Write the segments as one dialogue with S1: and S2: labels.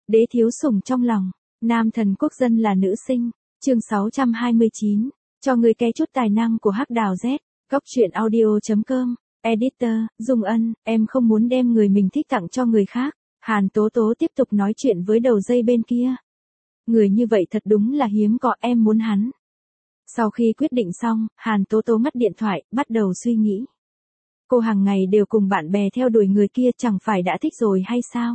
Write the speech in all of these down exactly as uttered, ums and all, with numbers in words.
S1: Đế thiếu sủng trong lòng, nam thần quốc dân là nữ sinh, chương sáu trăm hai mươi chín, cho người ké chút tài năng của Hắc Đào Z, góc truyện audio chấm com, editor, Dung Ân, em không muốn đem người mình thích tặng cho người khác, Hàn Tố Tố tiếp tục nói chuyện với đầu dây bên kia. Người như vậy thật đúng là hiếm có, em muốn hắn. Sau khi quyết định xong, Hàn Tố Tố ngắt điện thoại, bắt đầu suy nghĩ. Cô hàng ngày đều cùng bạn bè theo đuổi người kia, chẳng phải đã thích rồi hay sao?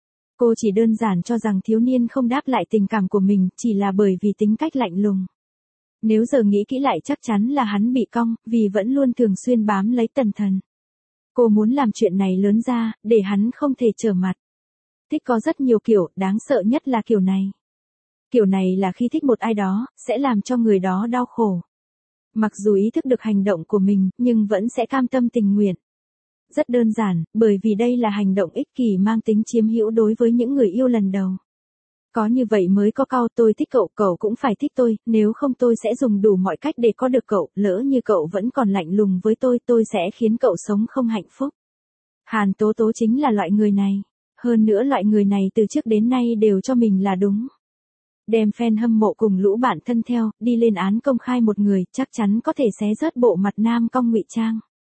S1: Cô chỉ đơn giản cho rằng thiếu niên không đáp lại tình cảm của mình, chỉ là bởi vì tính cách lạnh lùng. Nếu giờ nghĩ kỹ lại chắc chắn là hắn bị cong, vì vẫn luôn thường xuyên bám lấy Tần Thần. Cô muốn làm chuyện này lớn ra, để hắn không thể trở mặt. Thích có rất nhiều kiểu, đáng sợ nhất là kiểu này. Kiểu này là khi thích một ai đó, sẽ làm cho người đó đau khổ. Mặc dù ý thức được hành động của mình, nhưng vẫn sẽ cam tâm tình nguyện. Rất đơn giản, bởi vì đây là hành động ích kỷ mang tính chiếm hữu đối với những người yêu lần đầu. Có như vậy mới có câu tôi thích cậu, cậu cũng phải thích tôi, nếu không tôi sẽ dùng đủ mọi cách để có được cậu, lỡ như cậu vẫn còn lạnh lùng với tôi, tôi sẽ khiến cậu sống không hạnh phúc. Hàn Tố Tố chính là loại người này. Hơn nữa loại người này từ trước đến nay đều cho mình là đúng. Đem fan hâm mộ cùng lũ bạn thân theo, đi lên án công khai một người, chắc chắn có thể xé rớt bộ mặt nam cong ngụy trang.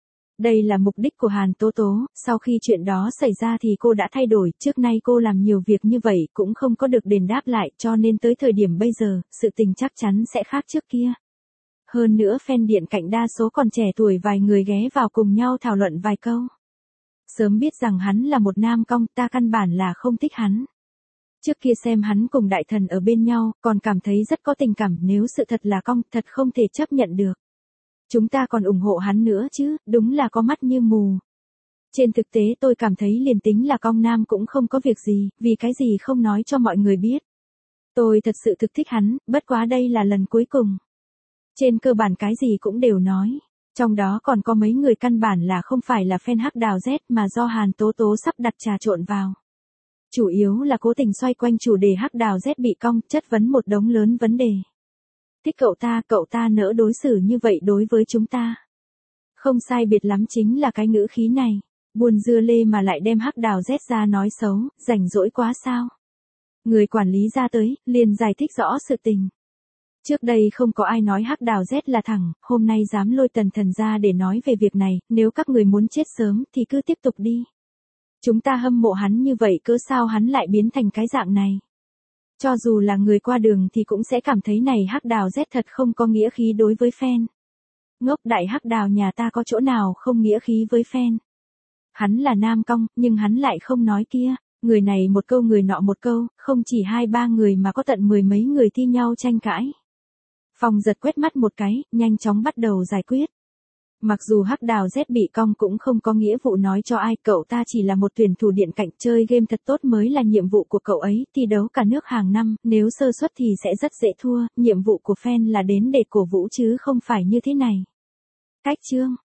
S1: Đây là mục đích của Hàn Tố Tố, sau khi chuyện đó xảy ra thì cô đã thay đổi, trước nay cô làm nhiều việc như vậy cũng không có được đền đáp lại, cho nên tới thời điểm bây giờ, sự tình chắc chắn sẽ khác trước kia. Hơn nữa fan điện cạnh đa số còn trẻ tuổi, vài người ghé vào cùng nhau thảo luận vài câu. Sớm biết rằng hắn là một nam cong, ta căn bản là không thích hắn. Trước kia xem hắn cùng đại thần ở bên nhau, còn cảm thấy rất có tình cảm, nếu sự thật là cong, thật không thể chấp nhận được. Chúng ta còn ủng hộ hắn nữa chứ, đúng là có mắt như mù. Trên thực tế tôi cảm thấy liền tính là cong nam cũng không có việc gì, vì cái gì không nói cho mọi người biết. Tôi thật sự thực thích hắn, bất quá đây là lần cuối cùng. Trên cơ bản cái gì cũng đều nói. Trong đó còn có mấy người căn bản là không phải là fan Hắc Đào Z mà do Hàn Tố Tố sắp đặt trà trộn vào. Chủ yếu là cố tình xoay quanh chủ đề Hắc Đào Z bị cong, chất vấn một đống lớn vấn đề. Thích cậu ta, cậu ta nỡ đối xử như vậy đối với chúng ta. Không sai biệt lắm chính là cái ngữ khí này. Buồn dưa lê mà lại đem Hắc Đào Z ra nói xấu, rảnh rỗi quá sao. Người quản lý ra tới, liền giải thích rõ sự tình. Trước đây không có ai nói Hắc Đào Z là thẳng, hôm nay dám lôi Tần Thần ra để nói về việc này, nếu các người muốn chết sớm thì cứ tiếp tục đi. Chúng ta hâm mộ hắn như vậy cớ sao hắn lại biến thành cái dạng này. Cho dù là người qua đường thì cũng sẽ cảm thấy này Hắc Đào Z thật không có nghĩa khí đối với fan. Ngốc đại Hắc Đào nhà ta có chỗ nào không nghĩa khí với fan. Hắn là nam cong, nhưng hắn lại không nói kia. Người này một câu người nọ một câu, không chỉ hai ba người mà có tận mười mấy người thi nhau tranh cãi. Phong giật quét mắt một cái, nhanh chóng bắt đầu giải quyết. Mặc dù Hắc Đào Z bị cong cũng không có nghĩa vụ nói cho ai, cậu ta chỉ là một tuyển thủ điện cạnh, chơi game thật tốt mới là nhiệm vụ của cậu ấy, thi đấu cả nước hàng năm, nếu sơ suất thì sẽ rất dễ thua, nhiệm vụ của fan là đến để cổ vũ chứ không phải như thế này. Cách chương,